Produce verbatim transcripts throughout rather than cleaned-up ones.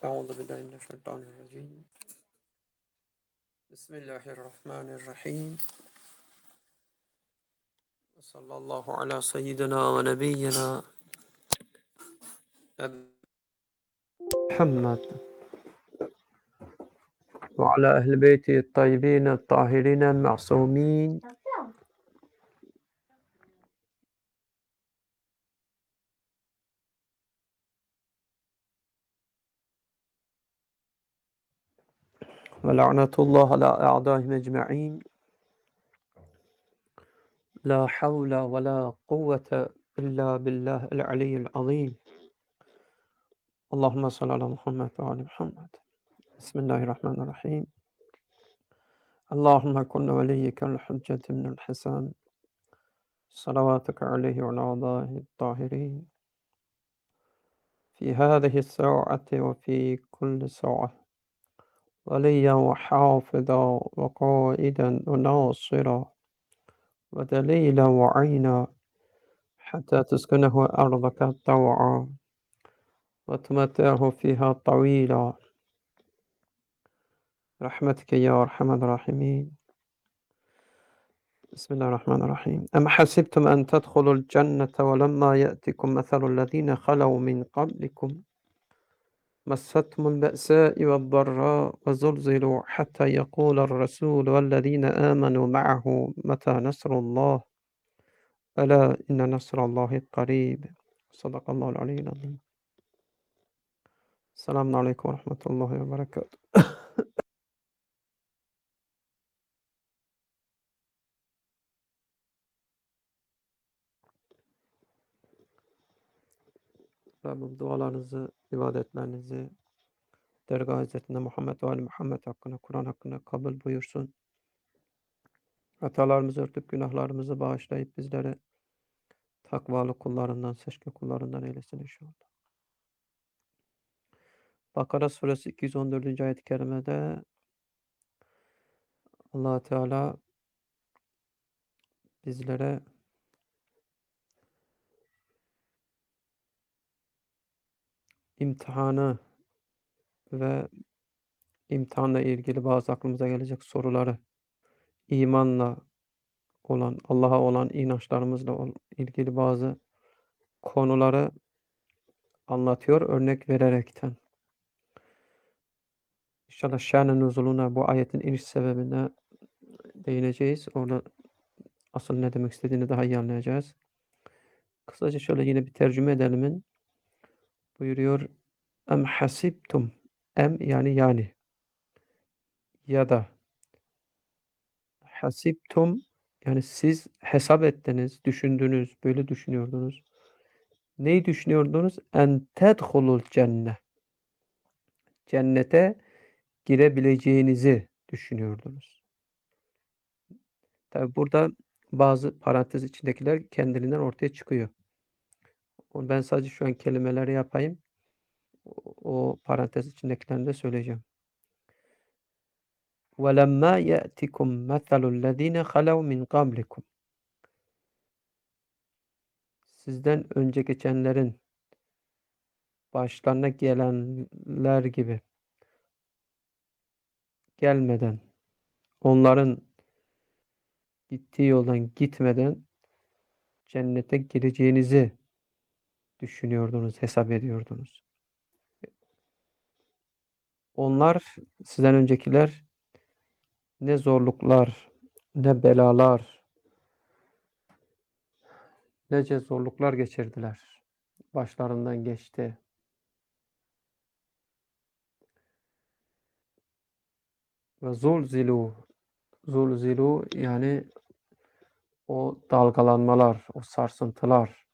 أعوذ بالله من الشيطان الرجيم بسم الله الرحمن الرحيم صلى الله على سيدنا ونبينا محمد وعلى أهل بيته الطيبين الطاهرين المعصومين ولعنة الله على أعدائهم أجمعين لا حول ولا قوة إلا بالله العلي العظيم اللهم صل على محمد وعلى محمد بسم الله الرحمن الرحيم اللهم كن وليك الحجة من الحسن صلواتك عليه وعلى أعدائه الطاهرين في هذه الساعة وفي كل ساعة وليا وحافظا وقائدا وناصرا ودليلا وعينا حتى تسكنه أرضك طوعا وتمتعه فيها طويلا رحمتك يا أرحم الراحمين بسم الله الرحمن الرحيم أم حسبتم أن تدخلوا الجنة ولما يأتكم مثل الذين خلوا من قبلكم مستهم البأساء والضراء وزلزلوا حتى يقول الرسول والذين آمنوا معه متى نصر الله ألا إن نصر الله قريب صدق الله العلي العظيم السلام عليكم ورحمة الله وبركاته Rabbim dualarınızı, ibadetlerinizi dergâh izzetinde Muhammed ve Ali Muhammed hakkında, Kur'an hakkında kabul buyursun. Hatalarımızı örtüp günahlarımızı bağışlayıp bizleri takvalı kullarından, seçkin kullarından eylesin inşallah. Bakara suresi iki yüz on dördüncü ayet-i kerimede Allah Teala bizlere imtihanı ve imtihanla ilgili bazı aklımıza gelecek soruları, imanla olan, Allah'a olan inançlarımızla ilgili bazı konuları anlatıyor örnek vererekten. İnşallah şan-ı nuzuluna, bu ayetin iniş sebebine değineceğiz. Orada asıl ne demek istediğini daha iyi anlayacağız. Kısaca şöyle yine bir tercüme edelim. Buyuruyor. Em hasibtum. Em yani yani. Ya da hasibtum yani siz hesap ettiniz, düşündünüz, böyle düşünüyordunuz. Neyi düşünüyordunuz? En tedhulul cennet. Cennete girebileceğinizi düşünüyordunuz. Tabi burada bazı parantez içindekiler kendiliğinden ortaya çıkıyor. Ben sadece şu an kelimeleri yapayım. O, o parantez içindekilerini de söyleyeceğim. وَلَمَّا يَأْتِكُمْ مَثَلُ الَّذ۪ينَ خَلَوْا مِنْ قَبْلِكُمْ Sizden önce geçenlerin başlarına gelenler gibi gelmeden, onların gittiği yoldan gitmeden cennete gireceğinizi düşünüyordunuz, hesap ediyordunuz. Onlar, sizden öncekiler ne zorluklar, ne belalar, nece zorluklar geçirdiler. Başlarından geçti. Ve zulzilu, zulzilu yani o dalgalanmalar, o sarsıntılar.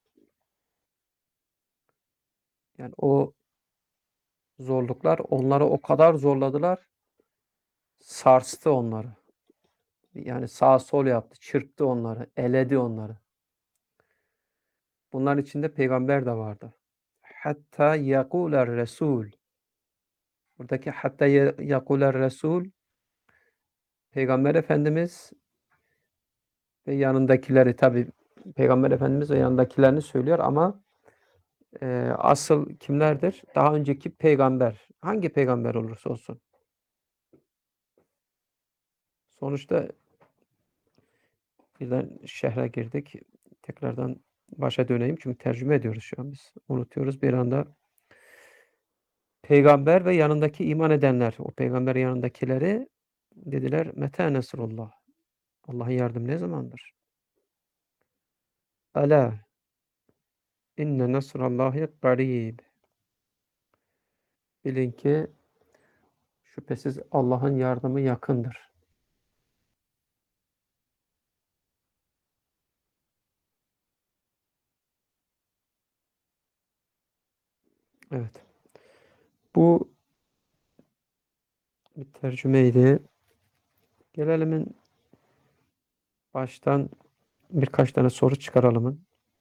Yani o zorluklar onları o kadar zorladılar, sarstı onları. Yani sağ sol yaptı, çırptı onları, eledi onları. Bunların içinde peygamber de vardı. Hatta yakuler Resul. Buradaki hatta yakuler Resul, Peygamber Efendimiz ve yanındakileri, tabi Peygamber Efendimiz ve yanındakilerini söylüyor ama Eee, asıl kimlerdir? Daha önceki peygamber. Hangi peygamber olursa olsun. Sonuçta birden şehre girdik. Tekrardan başa döneyim çünkü tercüme ediyoruz şu an biz. Unutuyoruz bir anda. Peygamber ve yanındaki iman edenler, o peygamber yanındakileri dediler meta nasrullah. Allah'ın yardımı ne zamandır? Ala inne nasrallahi qarib. Bilin ki şüphesiz Allah'ın yardımı yakındır. Evet. Bu bir tercümeydi. Gelelim baştan birkaç tane soru çıkaralım.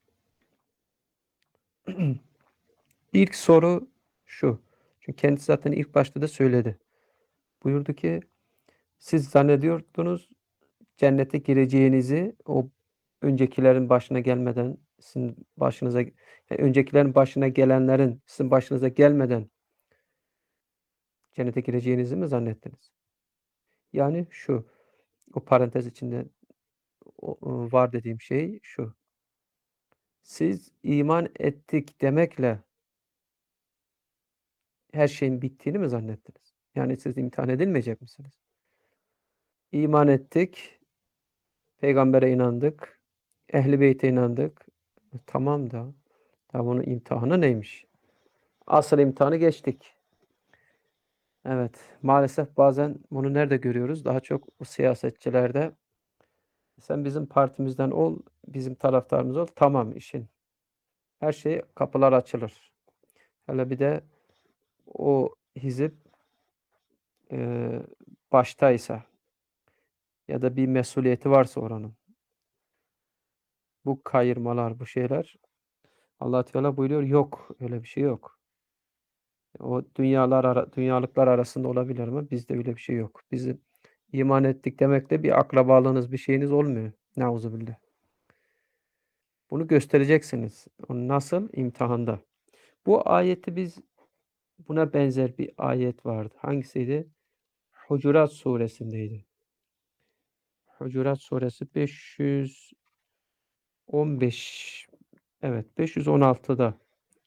İlk soru şu. Çünkü kendisi zaten ilk başta da söyledi. Buyurdu ki siz zannediyordunuz cennete gireceğinizi o öncekilerin başına gelmeden sizin başınıza yani öncekilerin başına gelenlerin sizin başınıza gelmeden cennete gireceğinizi mi zannettiniz? Yani şu o parantez içinde o, o var dediğim şey şu. Siz iman ettik demekle her şeyin bittiğini mi zannettiniz? Yani siz imtihan edilmeyecek misiniz? İman ettik, peygambere inandık, ehl-i beyte inandık. E, tamam da, ya bunun imtihanı neymiş? Asıl imtihanı geçtik. Evet, maalesef bazen bunu nerede görüyoruz? Daha çok bu siyasetçilerde. Sen bizim partimizden ol, bizim taraftarımız ol. Tamam işin. Her şey kapılar açılır. Hele bir de o hizip e, baştaysa ya da bir mesuliyeti varsa oranın. Bu kayırmalar, bu şeyler Allah Teala buyuruyor yok öyle bir şey yok. O dünyalar ara, dünyalıklar arasında olabilir ama bizde öyle bir şey yok. Bizim iman ettik demekle bir akrabalığınız, bir şeyiniz olmuyor. Nauzubillah. Bunu göstereceksiniz. O nasıl? İmtihanda. Bu ayeti biz buna benzer bir ayet vardı. Hangisiydi? Hucurat suresindeydi. Hucurat suresi beş yüz on beş evet beş yüz on altıda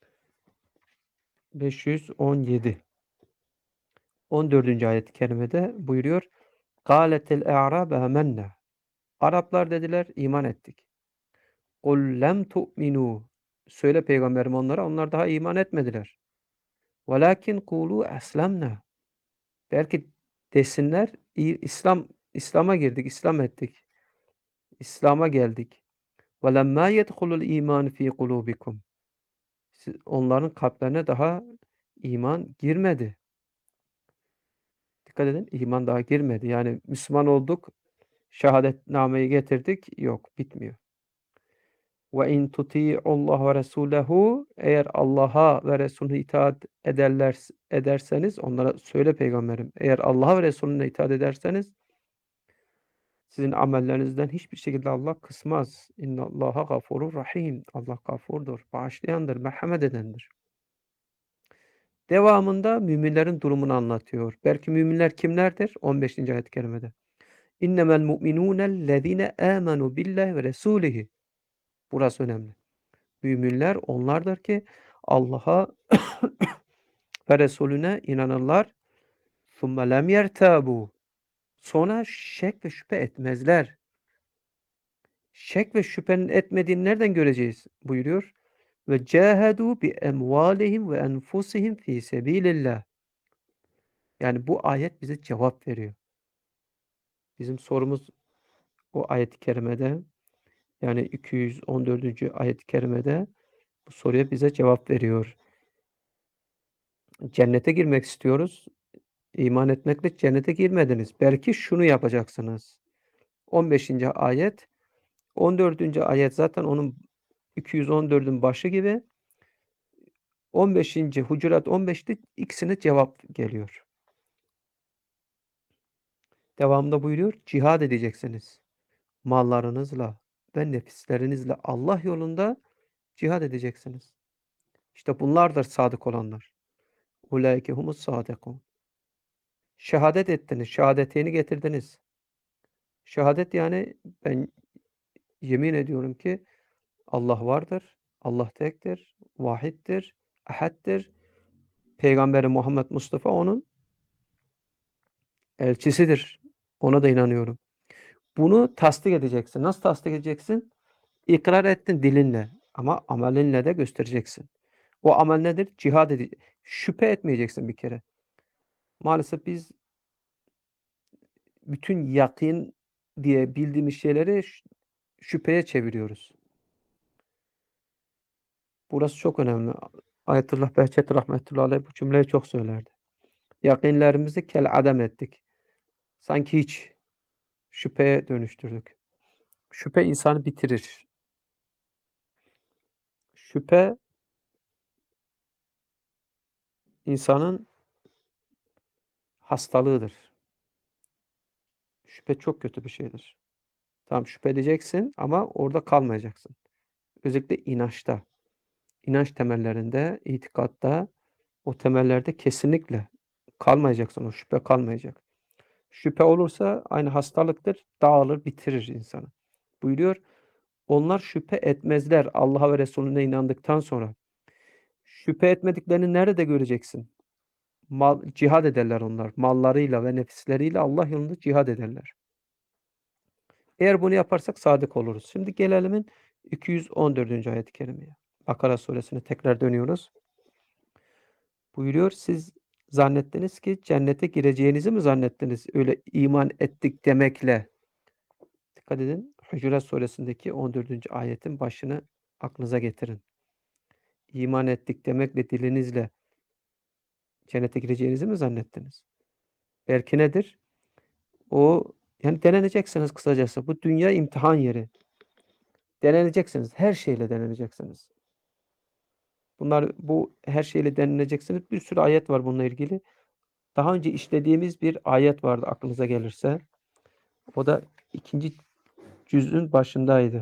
beş yüz on yedi on dördüncü ayet-i kerimede buyuruyor. Kâletel e'râbe amennâ. Araplar dediler iman ettik. Kul lem tu'minû. Söyle peygamberim onlara onlar daha iman etmediler. Velakin kulu eslemna. Belki desinler İslam İslam'a girdik, İslam ettik. İslam'a geldik. وَلَمَّا يَدْخُلُ الْا۪يمَانُ ف۪ي قُلُوبِكُمْ. Onların kalplerine daha iman girmedi. Dikkat edin, iman daha girmedi. Yani Müslüman olduk, şehadetnameyi getirdik. Yok, bitmiyor. وَاِنْ تُطِيعُ اللّٰهَ وَرَسُولَهُ. Eğer Allah'a ve Resulüne itaat ederler, ederseniz, onlara söyle peygamberim, eğer Allah'a ve Resulüne itaat ederseniz, sizin amellerinizden hiçbir şekilde Allah kısmaz. İnnallaha gafurur rahim. Allah gafurdur, bağışlayandır, merhamet edendir. Devamında müminlerin durumunu anlatıyor. Belki müminler kimlerdir? on beşinci ayet-i kerimede. İnnemel mu'minûnellezîne âmenû billahi ve resûlihi. Burası önemli. Müminler onlardır ki Allah'a ve Resulüne inanırlar. ثُمَّ لَمْ يَرْتَابُوا. Sonra şek ve şüphe etmezler. Şek ve şüphenin etmediğini nereden göreceğiz? Buyuruyor. Ve cahadu bi emvalihim ve enfusihim fi sebilillah. Yani bu ayet bize cevap veriyor. Bizim sorumuz o ayet-i kerimede yani iki yüz on dördüncü ayet-i kerimede bu soruya bize cevap veriyor. Cennete girmek istiyoruz. İman etmekle cennete girmediniz. Belki şunu yapacaksınız. on beşinci ayet, on dördüncü ayet zaten onun iki yüz on dördün başı gibi. on beşinci Hucurat on beşte ikisine cevap geliyor. Devamında buyuruyor, cihad edeceksiniz. Mallarınızla ve nefislerinizle Allah yolunda cihad edeceksiniz. İşte bunlardır sadık olanlar. Ulaike humus sadikun. Şehadet ettiniz, şehadetini getirdiniz. Şehadet yani ben yemin ediyorum ki Allah vardır, Allah tektir, vahiddir, ehaddir. Peygamberi Muhammed Mustafa onun elçisidir. Ona da inanıyorum. Bunu tasdik edeceksin. Nasıl tasdik edeceksin? İkrar ettin dilinle ama amelinle de göstereceksin. O amel nedir? Cihad ede şüphe etmeyeceksin bir kere. Maalesef biz bütün yakîn diye bildiğimiz şeyleri ş şüpheye çeviriyoruz. Burası çok önemli. Ayetullah Behçet rahmetullahi aleyh bu cümleyi çok söylerdi. Yakînlerimizi kel'adem ettik. Sanki hiç. Şüpheye dönüştürdük. Şüphe insanı bitirir. Şüphe insanın hastalığıdır. Şüphe çok kötü bir şeydir. Tamam, şüphe edeceksin ama orada kalmayacaksın. Özellikle inançta, inanç temellerinde, itikatta, o temellerde kesinlikle kalmayacaksın. O şüphe kalmayacak. Şüphe olursa aynı hastalıktır, dağılır, bitirir insanı. Buyuruyor, onlar şüphe etmezler Allah'a ve Resulüne inandıktan sonra. Şüphe etmediklerini nerede göreceksin? Mal, cihad ederler onlar. Mallarıyla ve nefisleriyle Allah yolunda cihad ederler. Eğer bunu yaparsak sadık oluruz. Şimdi gelelim iki yüz on dördüncü ayet-i kerimeye. Bakara suresine tekrar dönüyoruz. Buyuruyor, siz zannettiniz ki cennete gireceğinizi mi zannettiniz? Öyle iman ettik demekle. Dikkat edin. Hucurat suresindeki on dördüncü ayetin başını aklınıza getirin. İman ettik demekle dilinizle cennete gireceğinizi mi zannettiniz? Belki nedir? O yani deneneceksiniz kısacası. Bu dünya imtihan yeri. Deneneceksiniz. Her şeyle deneneceksiniz. Bunlar bu her şeyle deneneceksiniz. Bir sürü ayet var bununla ilgili. Daha önce işlediğimiz bir ayet vardı aklınıza gelirse. O da ikinci cüz'ün başındaydı.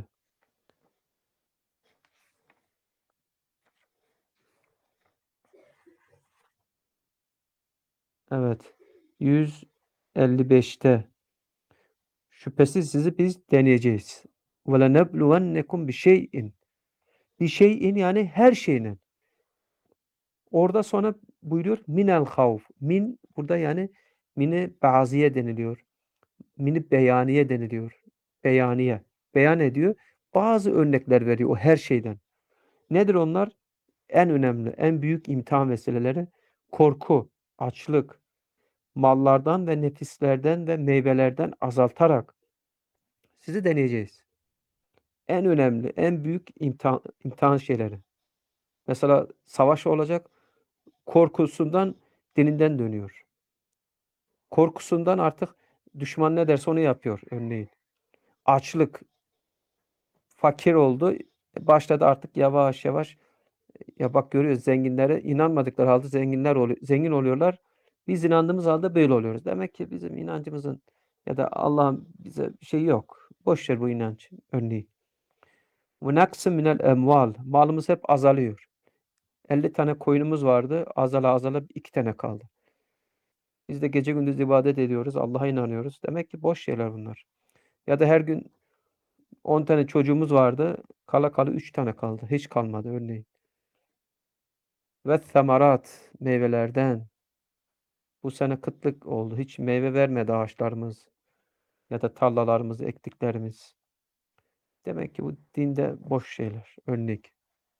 Evet. yüz elli beşte şüphesiz sizi biz deneyeceğiz. وَلَنَبْلُوَنَّكُمْ بِشَيْءٍ Bir şeyin yani her şeyinin. Orada sonra buyuruyor minel havf. Min burada yani mini baziye deniliyor. Mini beyaniye deniliyor. Beyaniye. Beyan ediyor. Bazı örnekler veriyor o her şeyden. Nedir onlar? En önemli, en büyük imtihan meseleleri korku, açlık, mallardan ve nefislerden ve meyvelerden azaltarak sizi deneyeceğiz. En önemli, en büyük imtihan, imtihan şeyleri. Mesela savaş olacak, korkusundan dininden dönüyor. Korkusundan artık düşman ne derse onu yapıyor örneğin. Açlık, fakir oldu, başladı artık yavaş yavaş ya bak görüyoruz zenginlere inanmadıkları halde zenginler oluyor, zengin oluyorlar. Biz inandığımız halde böyle oluyoruz. Demek ki bizim inancımızın ya da Allah'ın bize bir şey yok. Boş ver bu inanç örneğin. Ve naksı minel emval. Malımız hep azalıyor. elli tane koyunumuz vardı. Azala azala iki tane kaldı. Biz de gece gündüz ibadet ediyoruz. Allah'a inanıyoruz. Demek ki boş şeyler bunlar. Ya da her gün on tane çocuğumuz vardı. Kala kala üç tane kaldı. Hiç kalmadı örneğin. Ve semarat meyvelerden. Bu sene kıtlık oldu. Hiç meyve vermedi ağaçlarımız ya da tarlalarımız, ektiklerimiz. Demek ki bu dinde boş şeyler, örnek.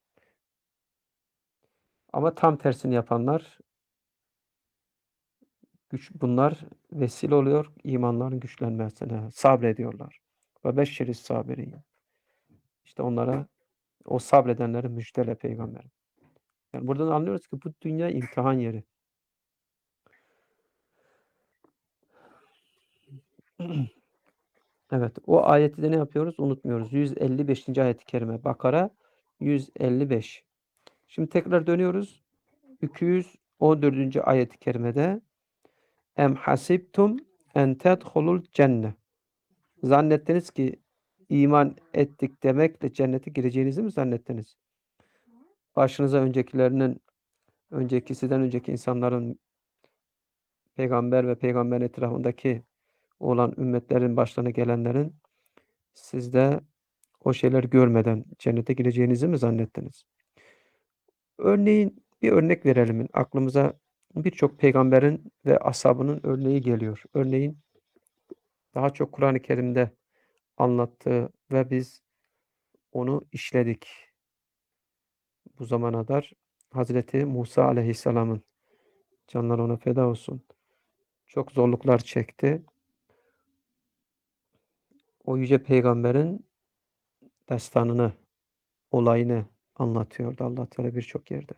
Ama tam tersini yapanlar, güç bunlar vesile oluyor imanların güçlenmesine. Sabrediyorlar. Ve beşşeris sabirin. İşte onlara o sabredenleri müjdele peygamberim. Yani buradan anlıyoruz ki bu dünya imtihan yeri. Evet, o ayeti de ne yapıyoruz? Unutmuyoruz. yüz elli beşinci ayet-i kerime. Bakara yüz elli beş. Şimdi tekrar dönüyoruz. iki yüz on dördüncü ayet-i kerimede em hasibtum en tedhulul cenne. Zannettiniz ki iman ettik demekle cennete gireceğinizi mi zannettiniz? başınıza öncekilerinin, önceki sizden önceki insanların peygamber ve peygamberin etrafındaki olan ümmetlerin başlarına gelenlerin siz de o şeyleri görmeden cennete gireceğinizi mi zannettiniz? Örneğin bir örnek verelim. Aklımıza birçok peygamberin ve ashabının örneği geliyor. Örneğin daha çok Kur'an-ı Kerim'de anlattığı ve biz onu işledik bu zamana kadar. Hazreti Musa Aleyhisselam'ın, canlar ona feda olsun, çok zorluklar çekti. O yüce peygamberin destanını, olayını anlatıyordu Allah Teala birçok yerde.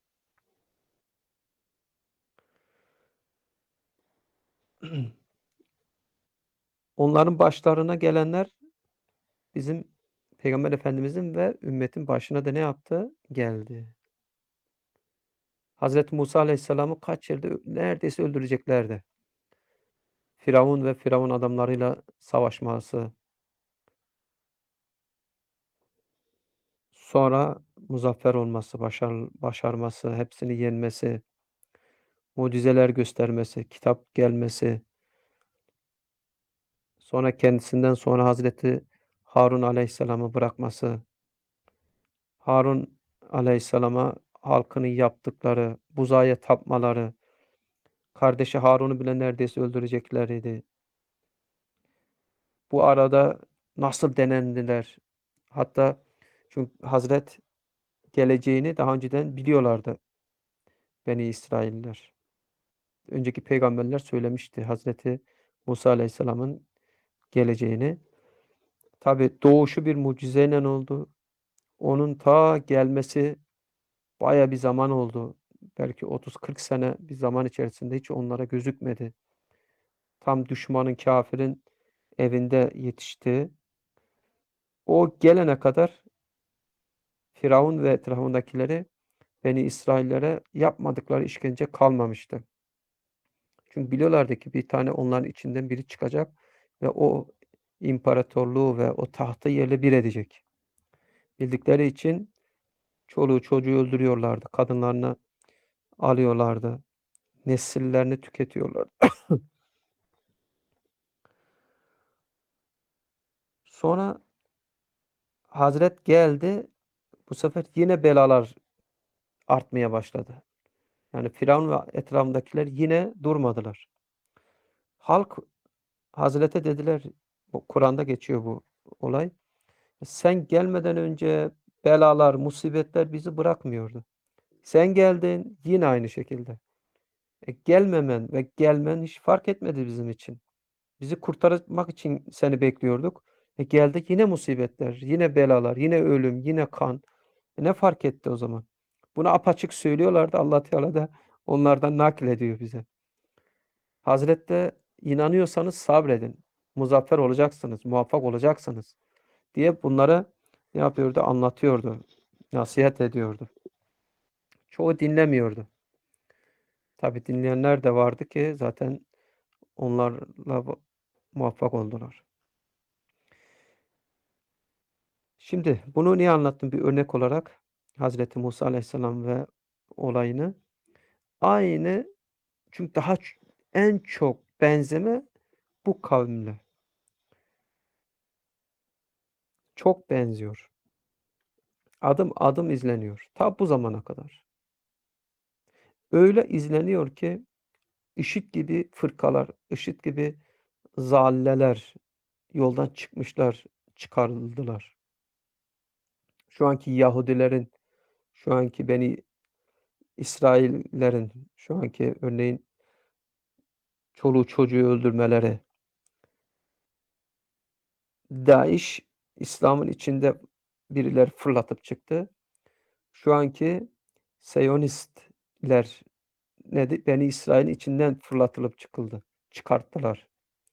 Onların başlarına gelenler bizim Peygamber Efendimizin ve ümmetin başına da ne yaptı? Geldi. Hazreti Musa Aleyhisselam'ı kaç yerde neredeyse öldüreceklerdi. Firavun ve Firavun adamlarıyla savaşması, sonra muzaffer olması, başar başarması, hepsini yenmesi, mucizeler göstermesi, kitap gelmesi, sonra kendisinden sonra Hazreti Harun Aleyhisselam'ı bırakması, Harun Aleyhisselam'a halkının yaptıkları, buzağa tapmaları, kardeşi Harun'u bile neredeyse öldürecekleriydi. Bu arada nasıl denendiler? Hatta çünkü Hazret geleceğini daha önceden biliyorlardı Beni İsrailler. Önceki peygamberler söylemişti Hazreti Musa Aleyhisselam'ın geleceğini. Tabi doğuşu bir mucizeyle oldu. Onun ta gelmesi baya bir zaman oldu. Belki otuz kırk sene bir zaman içerisinde hiç onlara gözükmedi. Tam düşmanın, kafirin evinde yetişti. O gelene kadar Firavun ve etrafındakileri Beni İsraillere yapmadıkları işkence kalmamıştı. Çünkü biliyorlardı ki bir tane onların içinden biri çıkacak ve o imparatorluğu ve o tahtı yerle bir edecek. Bildikleri için çoluğu çocuğu öldürüyorlardı. Kadınlarını alıyorlardı. Nesillerini tüketiyorlardı. Sonra Hazret geldi. Bu sefer yine belalar artmaya başladı. Yani Firavun ve etrafındakiler yine durmadılar. Halk Hazret'e dediler, bu Kur'an'da geçiyor bu olay. Sen gelmeden önce belalar, musibetler bizi bırakmıyordu. Sen geldin yine aynı şekilde. E, gelmemen ve gelmen hiç fark etmedi bizim için. Bizi kurtarmak için seni bekliyorduk. E, geldik yine musibetler, yine belalar, yine ölüm, yine kan. E, ne fark etti o zaman? Bunu apaçık söylüyorlardı. Allah Teala da onlardan naklediyor bize. Hazrette inanıyorsanız sabredin. Muzaffer olacaksınız, muvaffak olacaksınız diye bunları ne yapıyordu? Anlatıyordu. Nasihat ediyordu. Çoğu dinlemiyordu. Tabi dinleyenler de vardı ki zaten onlarla muvaffak oldular. Şimdi bunu niye anlattım bir örnek olarak? Hazreti Musa Aleyhisselam ve olayını. Aynı çünkü daha en çok benzeme bu kavimle. Çok benziyor. Adım adım izleniyor. Ta bu zamana kadar. Öyle izleniyor ki IŞİD gibi fırkalar, IŞİD gibi zalleler yoldan çıkmışlar, çıkarıldılar. Şu anki Yahudilerin, şu anki Beni İsraillerin, şu anki örneğin çoluğu çocuğu öldürmeleri, DAEŞ İslam'ın içinde birileri fırlatıp çıktı. Şu anki Siyonistler ne Beni İsrail'in içinden fırlatılıp çıkıldı. Çıkarttılar.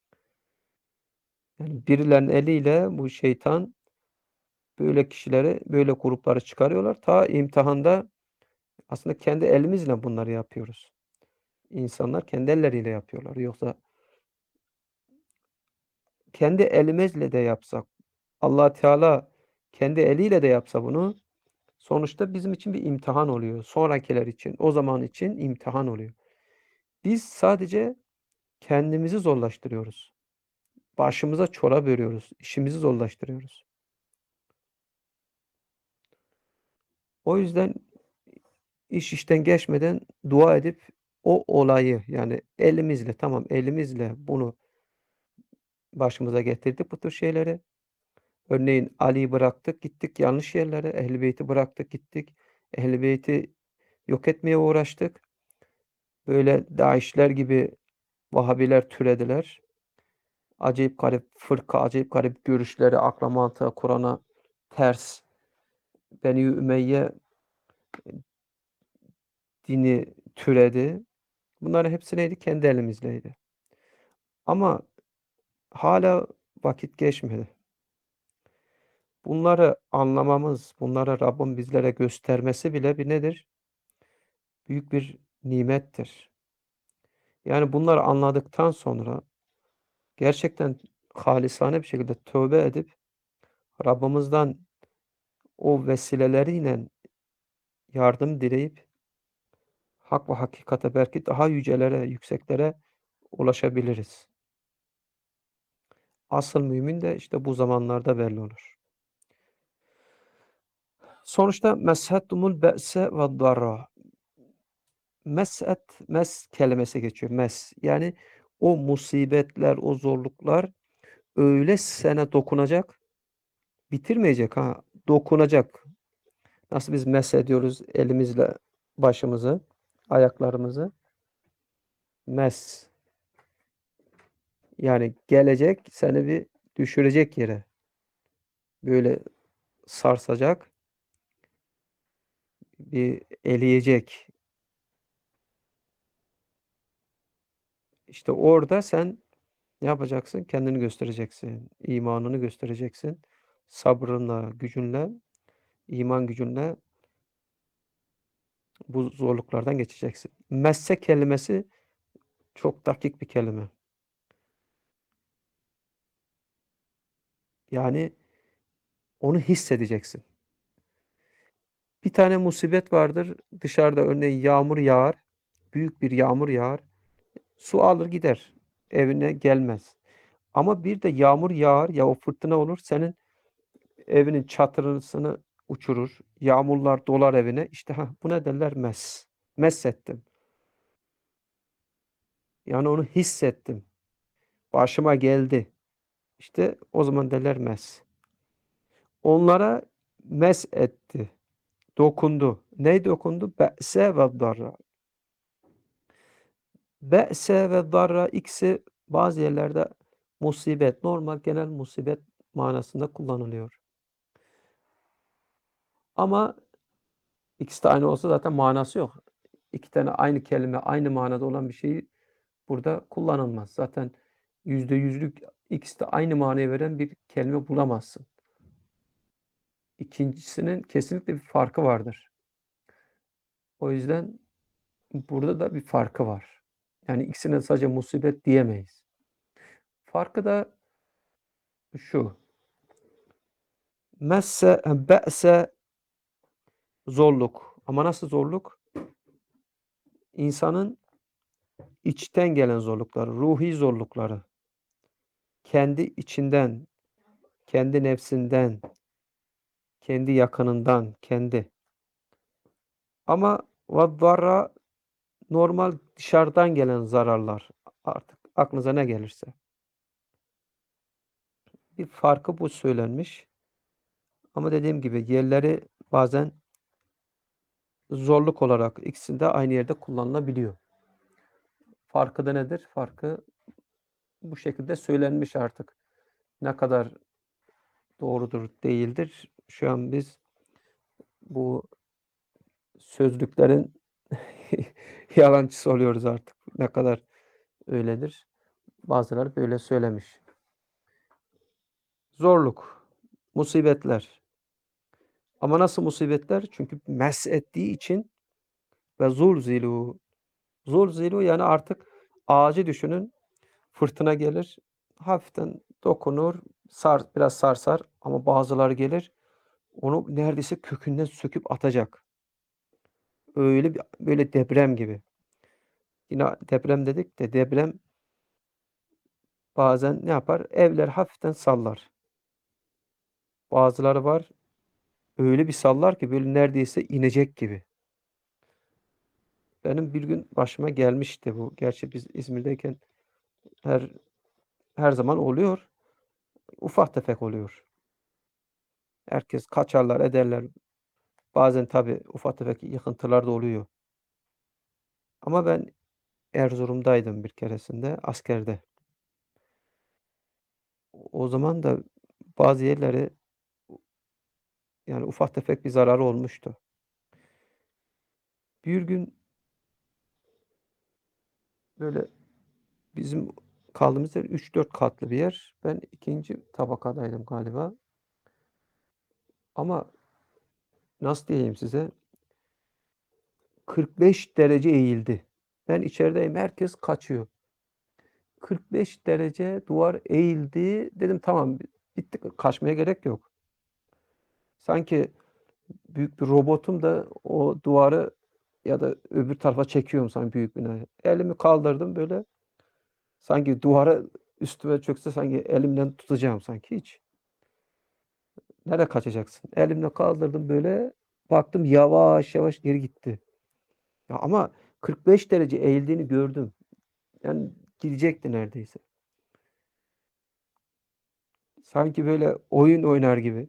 Yani birilerinin eliyle bu şeytan böyle kişileri, böyle grupları çıkarıyorlar. Ta imtihanda aslında kendi elimizle bunları yapıyoruz. İnsanlar kendi elleriyle yapıyorlar. Yoksa kendi elimizle de yapsak, Allah Teala kendi eliyle de yapsa bunu, Sonuçta bizim için bir imtihan oluyor. Sonrakiler için, o zaman için imtihan oluyor. Biz sadece kendimizi zorlaştırıyoruz. Başımıza çorap örüyoruz. İşimizi zorlaştırıyoruz. O yüzden iş işten geçmeden dua edip o olayı, yani elimizle, tamam elimizle bunu başımıza getirdik bu tür şeyleri. Örneğin Ali'yi bıraktık, gittik yanlış yerlere. Ehl-i Beyt'i bıraktık, gittik. Ehl-i Beyt'i yok etmeye uğraştık. Böyle DAEŞ'ler gibi Vahabiler türediler. Acayip garip fırka, acayip garip görüşleri, akla mantığa, Kur'an'a ters. Beni Ümeyye dini türedi. Bunların hepsi neydi? Kendi elimizdeydi. Ama hala vakit geçmedi. Bunları anlamamız, bunları Rabbim bizlere göstermesi bile bir nedir? Büyük bir nimettir. Yani bunları anladıktan sonra gerçekten halisane bir şekilde tövbe edip Rabbimizden o vesileleriyle yardım dileyip hak ve hakikate belki daha yücelere, yükseklere ulaşabiliriz. Asıl mümin de işte bu zamanlarda belli olur. Sonuçta meshetumul be'se ve darra. Mes'et, mes kelimesi geçiyor. Mes. Yani o musibetler, o zorluklar öyle sana dokunacak, bitirmeyecek ha, dokunacak. Nasıl biz mes ediyoruz elimizle başımızı, ayaklarımızı? Mes. Yani gelecek, seni bir düşürecek yere. Böyle sarsacak, bir eleyecek. İşte orada sen ne yapacaksın? Kendini göstereceksin. İmanını göstereceksin. Sabrınla, gücünle, iman gücünle bu zorluklardan geçeceksin. Messe kelimesi çok dakik bir kelime. Yani onu hissedeceksin. Bir tane musibet vardır. Dışarıda örneğin yağmur yağar. Büyük bir yağmur yağar. Su alır gider. Evine gelmez. Ama bir de yağmur yağar ya o fırtına olur. Senin evinin çatısını uçurur. Yağmurlar dolar evine. İşte ha bu ne derler? Mes. Messettim. Yani onu hissettim. Başıma geldi. İşte o zaman derler mes. Onlara mes etti. Dokundu. Ne dokundu? Be'se ve darra. Be'se ve darra ikisi bazı yerlerde musibet, normal genel musibet manasında kullanılıyor. Ama ikisi de aynı olsa zaten manası yok. İki tane aynı kelime, aynı manada olan bir şeyi burada kullanılmaz. Zaten yüzde yüzlük ikisi de aynı manayı veren bir kelime bulamazsın. İkincisinin kesinlikle bir farkı vardır. O yüzden burada da bir farkı var. Yani ikisine sadece musibet diyemeyiz. Farkı da şu. Messe, be'se zorluk. Ama nasıl zorluk? İnsanın içten gelen zorlukları, ruhi zorlukları. Kendi içinden, kendi nefsinden, kendi yakınından, kendi. Ama vaddarra normal dışarıdan gelen zararlar. Artık aklınıza ne gelirse. Bir farkı bu söylenmiş. Ama dediğim gibi yerleri bazen zorluk olarak ikisi de aynı yerde kullanılabiliyor. Farkı da nedir? Farkı bu şekilde söylenmiş artık. Ne kadar doğrudur, değildir. Şu an biz bu sözlüklerin yalancısı oluyoruz artık. Ne kadar öyledir. Bazıları böyle söylemiş. Zorluk, musibetler. Ama nasıl musibetler? Çünkü mes ettiği için ve zulzilu. Zulzilu yani artık ağacı düşünün. Fırtına gelir, hafiften dokunur, sar, biraz sarsar ama bazıları gelir, Onu neredeyse kökünden söküp atacak. Öyle bir böyle deprem gibi. Yine deprem dedik de deprem bazen ne yapar? Evler hafiften sallar. Bazıları var, öyle bir sallar ki böyle neredeyse inecek gibi. Benim bir gün başıma gelmişti bu. Gerçi biz İzmir'deyken her her zaman oluyor. Ufak tefek oluyor. Herkes kaçarlar ederler. Bazen tabii ufak tefek yıkıntılar da oluyor. Ama ben Erzurum'daydım bir keresinde askerde. O zaman da bazı yerleri yani ufak tefek bir zararı olmuştu. Bir gün böyle bizim kaldığımız yer üç dört katlı bir yer. Ben ikinci tabakadaydım galiba. Ama nasıl diyeyim size? kırk beş derece eğildi. Ben içerideyim, herkes kaçıyor. kırk beş derece duvar eğildi. Dedim tamam bitti, kaçmaya gerek yok. Sanki büyük bir robotum da o duvarı ya da öbür tarafa çekiyorum sanki büyük binayı. Elimi kaldırdım böyle. Sanki duvara üstüme çökse sanki elimden tutacağım sanki hiç. Nereye kaçacaksın? Elimle kaldırdım böyle. Baktım yavaş yavaş geri gitti. Ya ama kırk beş derece eğildiğini gördüm. Yani gidecekti neredeyse. Sanki böyle oyun oynar gibi.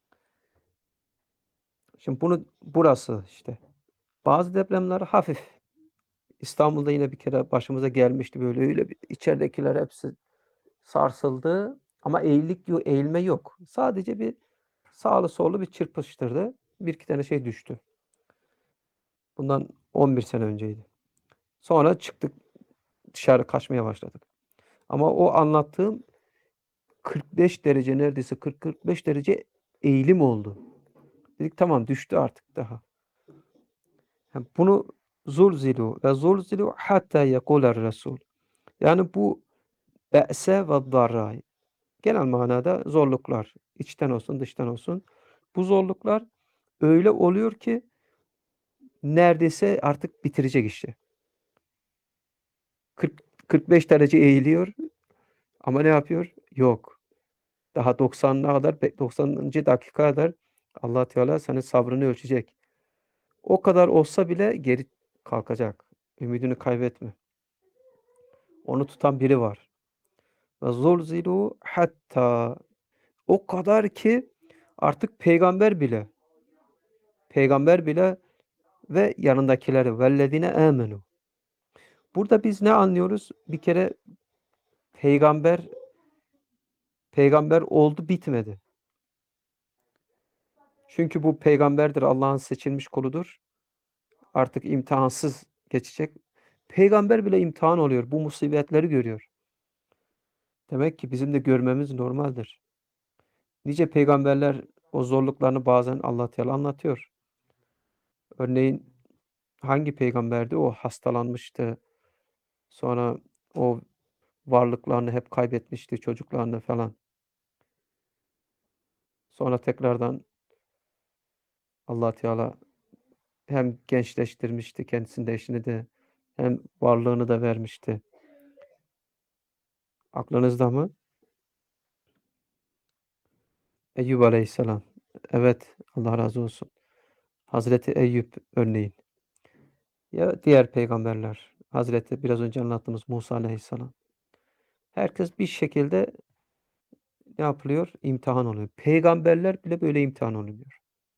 Şimdi bunu burası işte. Bazı depremler hafif. İstanbul'da yine bir kere başımıza gelmişti böyle öyle bir içeridekiler hepsi sarsıldı ama eğrilik yok, eğilme yok. Sadece bir sağlı sollu bir çırpıştırdı. Bir iki tane şey düştü. Bundan on bir sene önceydi. Sonra çıktık dışarı kaçmaya başladık. Ama o anlattığım kırk beş derece neredeyse kırk kırk beş derece eğilim oldu. Dedik tamam düştü artık daha. Yani bunu zulzilu ve zulzilu hatta yekuler Resul. Yani bu be'se ve darra. Genel manada zorluklar. İçten olsun dıştan olsun. Bu zorluklar öyle oluyor ki neredeyse artık bitirecek işi. kırk kırk beş derece eğiliyor ama ne yapıyor? Yok. Daha doksanına kadar doksanıncı dakika kadar Allah Teala senin sabrını ölçecek. O kadar olsa bile geri kalkacak. Ümidini kaybetme. Onu tutan biri var. Ve zulzilu hatta o kadar ki artık peygamber bile peygamber bile ve yanındakileri vellezine amenu. Burada biz ne anlıyoruz? Bir kere peygamber peygamber oldu bitmedi. Çünkü bu peygamberdir, Allah'ın seçilmiş kuludur. Artık imtihansız geçecek. Peygamber bile imtihan oluyor. Bu musibetleri görüyor. Demek ki bizim de görmemiz normaldir. Nice peygamberler o zorluklarını bazen Allah Teala anlatıyor. Örneğin hangi peygamberdi? O hastalanmıştı. Sonra o varlıklarını hep kaybetmişti, çocuklarını falan. Sonra tekrardan Allah Teala hem gençleştirmişti kendisini de eşini de hem varlığını da vermişti. Aklınızda mı? Eyyub Aleyhisselam. Evet, Allah razı olsun. Hazreti Eyüp örneğin. Ya diğer peygamberler. Hazreti biraz önce anlattığımız Musa Aleyhisselam. Herkes bir şekilde ne yapılıyor? İmtihan oluyor. Peygamberler bile böyle imtihan oluyor.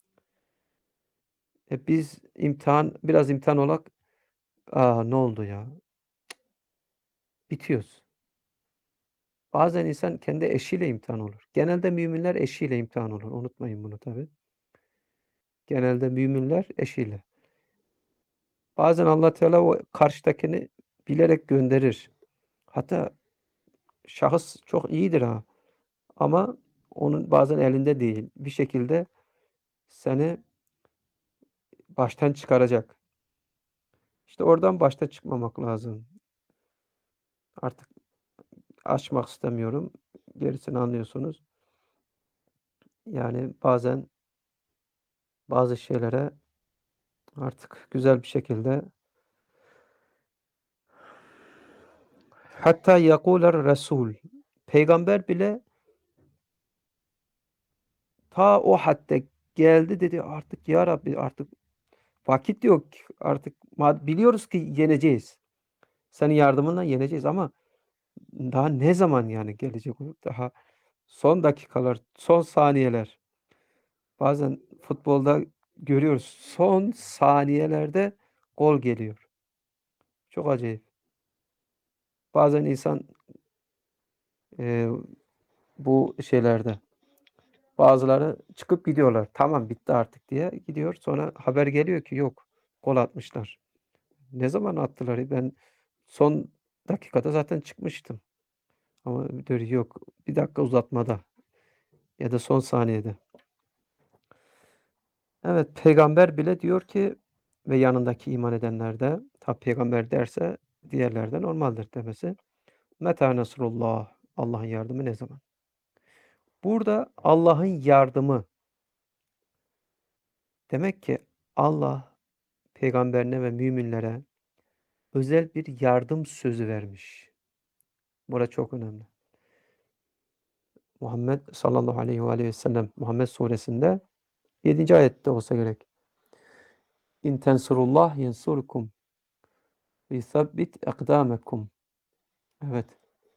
E biz imtihan, biraz imtihan olarak, aa ne oldu ya? Bitiyoruz. Bazen insan kendi eşiyle imtihan olur. Genelde müminler eşiyle imtihan olur. Unutmayın bunu tabii. Genelde müminler eşiyle. Bazen Allah Teala o karşıdakini bilerek gönderir. Hatta şahıs çok iyidir ha. Ama onun bazen elinde değil. Bir şekilde seni baştan çıkaracak. İşte oradan başta çıkmamak lazım. Artık açmak istemiyorum. Gerisini anlıyorsunuz. Yani bazen bazı şeylere artık güzel bir şekilde hatta yakuler Resul peygamber bile ta o hadde geldi dedi artık ya Rabbi artık vakit yok artık ma- biliyoruz ki yeneceğiz. Senin yardımınla yeneceğiz ama daha ne zaman yani gelecek o? Daha son dakikalar, son saniyeler. Bazen futbolda görüyoruz. Son saniyelerde gol geliyor. Çok acayip. Bazen insan e, bu şeylerde bazıları çıkıp gidiyorlar. Tamam bitti artık diye gidiyor. Sonra haber geliyor ki yok gol atmışlar. Ne zaman attılar? Ben son dakikada zaten çıkmıştım. Ama diyor yok bir dakika uzatmada ya da son saniyede. Evet peygamber bile diyor ki ve yanındaki iman edenler de tabi peygamber derse diğerleri de normaldir demesi. Meta nasrullah Allah'ın yardımı ne zaman? Burada Allah'ın yardımı demek ki Allah peygamberine ve müminlere özel bir yardım sözü vermiş. Burası çok önemli. Muhammed sallallahu aleyhi ve aleyhi ve sellem Muhammed suresinde yedinci ayette olsa gerek. İn tensurullah yensurkum ve yusabbit ekdamekum. Evet.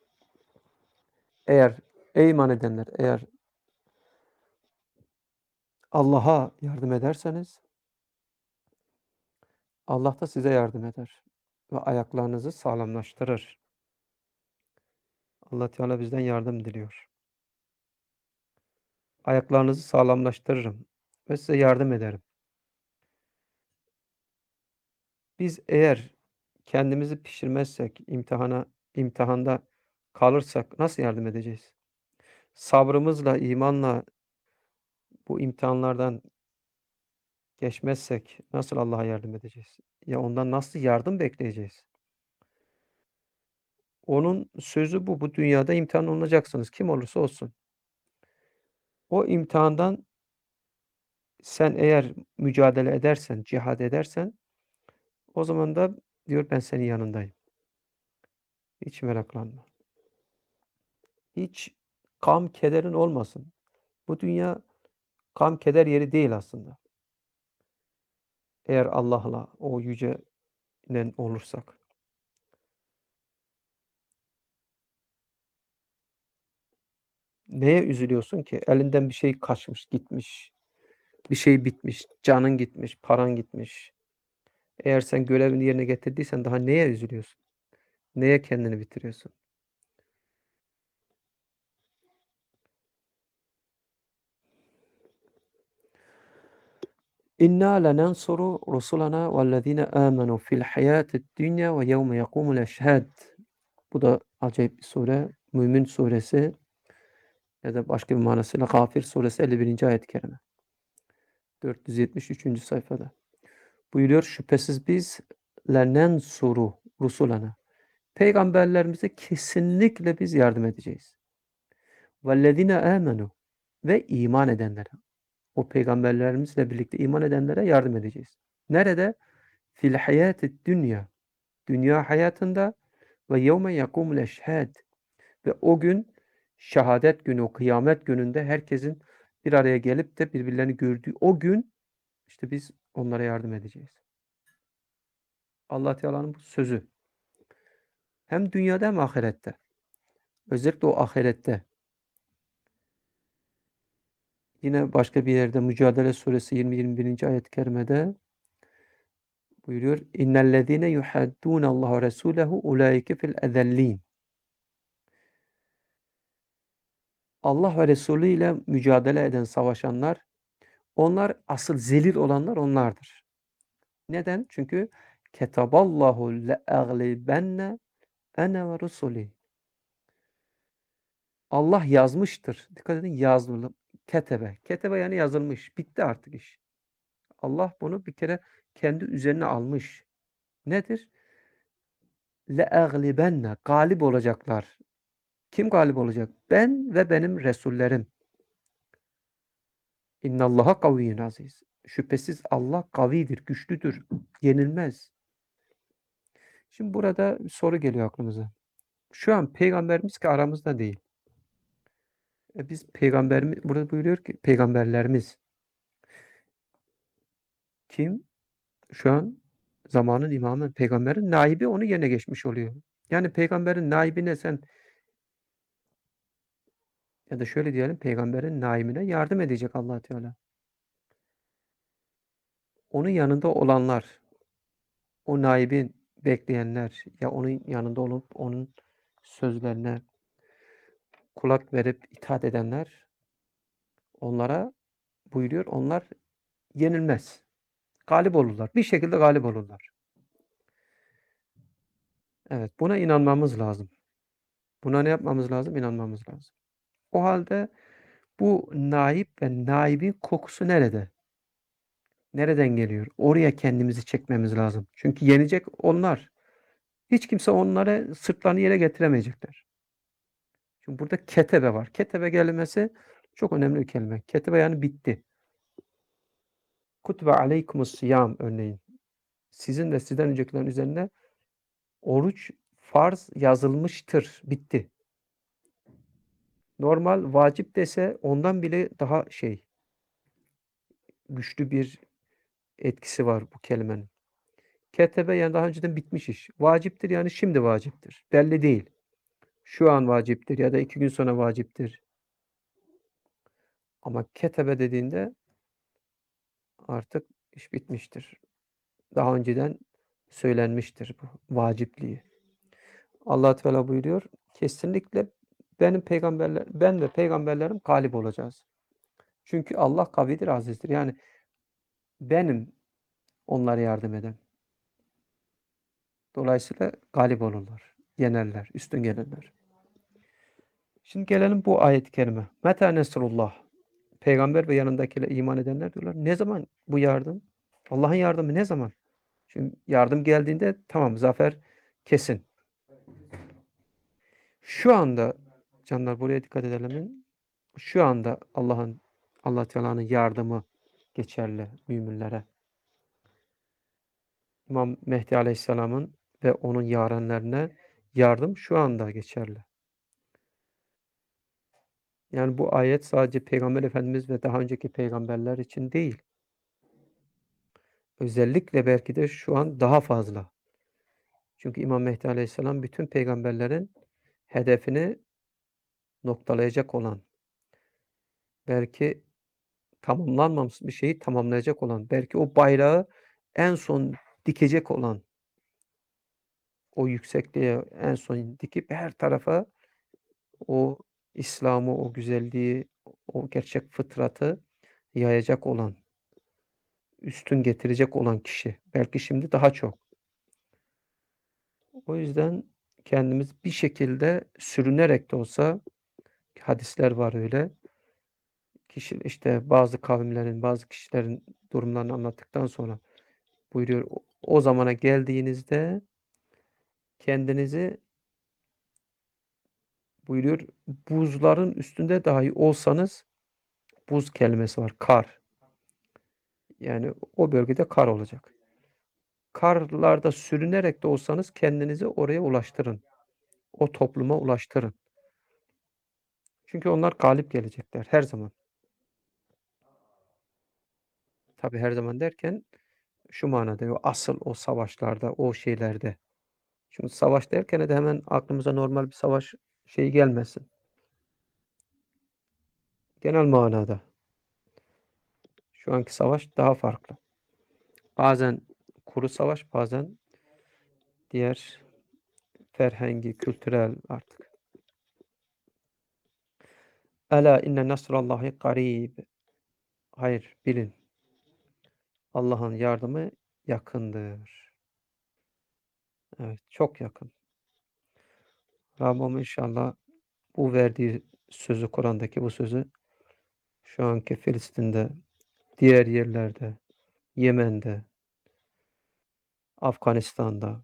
Eğer ey iman edenler eğer Allah'a yardım ederseniz Allah da size yardım eder ve ayaklarınızı sağlamlaştırır. Allah Teala bizden yardım diliyor. Ayaklarınızı sağlamlaştırırım ve size yardım ederim. Biz eğer kendimizi pişirmezsek, imtihana imtihanda kalırsak nasıl yardım edeceğiz? Sabrımızla, imanla bu imtihanlardan geçmezsek nasıl Allah'a yardım edeceğiz? Ya ondan nasıl yardım bekleyeceğiz? Onun sözü bu. Bu dünyada imtihan olunacaksınız. Kim olursa olsun. O imtihandan sen eğer mücadele edersen, cihad edersen o zaman da diyor ben senin yanındayım. Hiç meraklanma. Hiç gam kederin olmasın. Bu dünya gam keder yeri değil aslında. Eğer Allah'la o yüce ile olursak. Neye üzülüyorsun ki? Elinden bir şey kaçmış, gitmiş. Bir şey bitmiş, canın gitmiş, paran gitmiş. Eğer sen görevini yerine getirdiysen daha neye üzülüyorsun? Neye kendini bitiriyorsun? İnna lenensuru rusulana vellezine amenu fil hayatid dünya ve yevme yekumul eşhad. Bu da acayip bir sure. Mümin suresi ya da başka bir manasıyla Gafir suresi elli birinci ayet-i kerime. dört yüz yetmiş üçüncü sayfada. Buyuruyor şüphesiz biz lenensuru rusulana. Peygamberlerimize kesinlikle biz yardım edeceğiz. Vellezine amenu ve iman edenlere. O peygamberlerimizle birlikte iman edenlere yardım edeceğiz. Nerede? Fil hayatid dünya. Dünya hayatında ve yevme yakumul eşhad. Ve o gün şehadet günü, o kıyamet gününde herkesin bir araya gelip de birbirlerini gördüğü o gün işte biz onlara yardım edeceğiz. Allah Teala'nın bu sözü. Hem dünyada hem ahirette. Özellikle o ahirette. Yine başka bir yerde Mücadele Suresi yirmi yirmi birinci ayet-i kerimede buyuruyor. İnnellezîne yuhaddûnallâhe ve resûlehu ulaike fil ezellîn. Allah ve Resulü ile mücadele eden, savaşanlar, onlar asıl zelil olanlar onlardır. Neden? Çünkü ketaballahu le'aglibenne ene ve rusuli. Allah yazmıştır. Dikkat edin yazılı. Ketebe. Ketebe yani yazılmış. Bitti artık iş. Allah bunu bir kere kendi üzerine almış. Nedir? Le'aglibenne. Galip olacaklar. Kim galip olacak? Ben ve benim Resullerim. İnnallaha kaviyyun aziz. Şüphesiz Allah kavidir, güçlüdür, yenilmez. Şimdi burada bir soru geliyor aklımıza. Şu an peygamberimiz ki aramızda değil. E biz peygamberimiz burada buyuruyor ki peygamberlerimiz kim? Şu an zamanın imamı, peygamberin naibi onu yerine geçmiş oluyor. Yani peygamberin naibine sen ya da şöyle diyelim peygamberin naibine yardım edecek Allah Teala. Onun yanında olanlar, o naibin bekleyenler ya onun yanında olup onun sözlerine kulak verip itaat edenler onlara buyuruyor onlar yenilmez. Galip olurlar. Bir şekilde galip olurlar. Evet, buna inanmamız lazım. Buna ne yapmamız lazım? İnanmamız lazım. O halde bu naib ve naibin kokusu nerede? Nereden geliyor? Oraya kendimizi çekmemiz lazım. Çünkü yenecek onlar. Hiç kimse onlara sırtlarını yere getiremeyecekler. Çünkü burada ketebe var. Ketebe kelimesi çok önemli bir kelime. Ketebe yani bitti. Kutibe aleykumus siyam örneğin. Sizin de sizden öncekilerin üzerine oruç farz yazılmıştır. Bitti. Normal vacip dese ondan bile daha şey güçlü bir etkisi var bu kelimenin. Ketebe yani daha önceden bitmiş iş. Vaciptir yani şimdi vaciptir. Belli değil. Şu an vaciptir ya da iki gün sonra vaciptir. Ama ketebe dediğinde artık iş bitmiştir. Daha önceden söylenmiştir bu vacipliği. Allah Teala buyuruyor. Kesinlikle benim peygamberler ben ve peygamberlerim galip olacağız. Çünkü Allah kavidir, azizdir. Yani benim onlara yardım eden. Dolayısıyla galip olurlar. Yenerler, üstün gelirler. Şimdi gelelim bu ayet-i kerime. Meta nesrullah. Peygamber ve yanındakiler iman edenler diyorlar. Ne zaman bu yardım? Allah'ın yardımı ne zaman? Şimdi yardım geldiğinde tamam zafer kesin. Şu anda canlar buraya dikkat edelim. Şu anda Allah'ın Allah Teala'nın yardımı geçerli müminlere. İmam Mehdi Aleyhisselam'ın ve onun yarenlerine yardım şu anda geçerli. Yani bu ayet sadece Peygamber Efendimiz ve daha önceki peygamberler için değil. Özellikle belki de şu an daha fazla. Çünkü İmam Mehdi Aleyhisselam bütün peygamberlerin hedefini noktalayacak olan, belki tamamlanmamış bir şeyi tamamlayacak olan, belki o bayrağı en son dikecek olan, o yüksekliğe en son dikip her tarafa o İslam'ı, o güzelliği, o gerçek fıtratı yayacak olan, üstün getirecek olan kişi. Belki şimdi daha çok. O yüzden kendimiz bir şekilde sürünerek de olsa hadisler var öyle. Kişi işte bazı kavimlerin, bazı kişilerin durumlarını anlattıktan sonra buyuruyor. O, o zamana geldiğinizde kendinizi buyuruyor buzların üstünde dahi olsanız buz kelimesi var. Kar. Yani o bölgede kar olacak. Karlarda sürünerek de olsanız kendinizi oraya ulaştırın. O topluma ulaştırın. Çünkü onlar galip gelecekler her zaman. Tabii her zaman derken şu manada o asıl o savaşlarda, o şeylerde. Şimdi savaş derken de hemen aklımıza normal bir savaş şeyi gelmesin. Genel manada. Şu anki savaş daha farklı. Bazen kuru savaş, bazen diğer ferhengi, kültürel artık. Ela inne nasrallahi qarib. Hayır, bilin. Allah'ın yardımı yakındır. Evet, çok yakın. Rabbim inşallah bu verdiği sözü, Kur'an'daki bu sözü şu anki Filistin'de, diğer yerlerde, Yemen'de, Afganistan'da,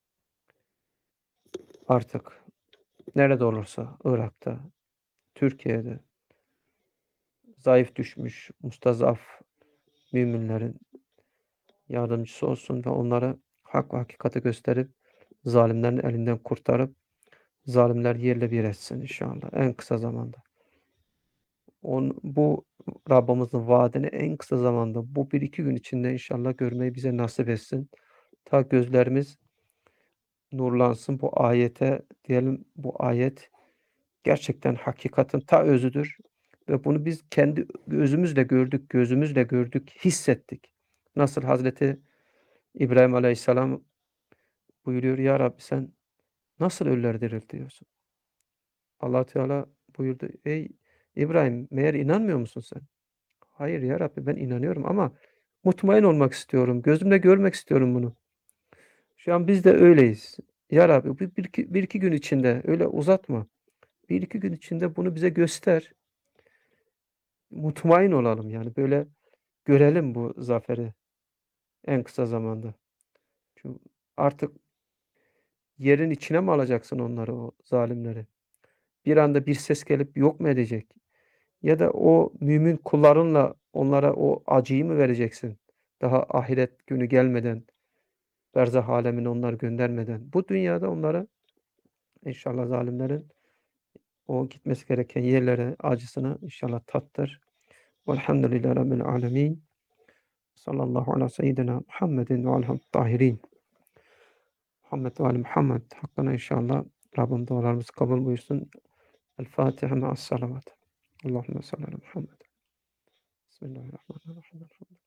artık nerede olursa, Irak'ta, Türkiye'de, zayıf düşmüş, mustazaf müminlerin yardımcısı olsun ve onlara hak ve hakikati gösterip zalimlerin elinden kurtarıp zalimler yerle bir etsin inşallah en kısa zamanda. On, bu Rabbimizin vaadini en kısa zamanda bu bir iki gün içinde inşallah görmeyi bize nasip etsin. Ta gözlerimiz nurlansın bu ayete diyelim bu ayet gerçekten hakikatin ta özüdür ve bunu biz kendi gözümüzle gördük, gözümüzle gördük, hissettik. Nasıl Hazreti İbrahim Aleyhisselam buyuruyor, "Ya Rabbi sen nasıl ölüleri diriltiyorsun?" Allah Teala buyurdu, "Ey İbrahim meğer inanmıyor musun sen?" "Hayır ya Rabbi ben inanıyorum ama mutmain olmak istiyorum. Gözümle görmek istiyorum bunu." Şu an biz de öyleyiz. Ya Rabbi bu bir iki, bir iki gün içinde öyle uzatma. Bir iki gün içinde bunu bize göster. Mutmain olalım yani böyle görelim bu zaferi en kısa zamanda. Çünkü artık yerin içine mi alacaksın onları, o zalimleri? Bir anda bir ses gelip yok mu edecek? Ya da o mümin kullarınla onlara o acıyı mı vereceksin? Daha ahiret günü gelmeden, berzah alemine onları göndermeden. Bu dünyada onlara inşallah zalimlerin o gitmesi gereken yerlere acısını inşallah tattır. Velhamdülillahi Rabbil alemin. Sallallahu ala seyyidina Muhammedin ve aleyhi tahirin. Muhammed ve ali Muhammed. Hakkına inşallah Rabbim dualarımızı kabul buyursun. El Fatiha ma'as salavat. Allahümme salli ala Muhammed. Bismillahirrahmanirrahim.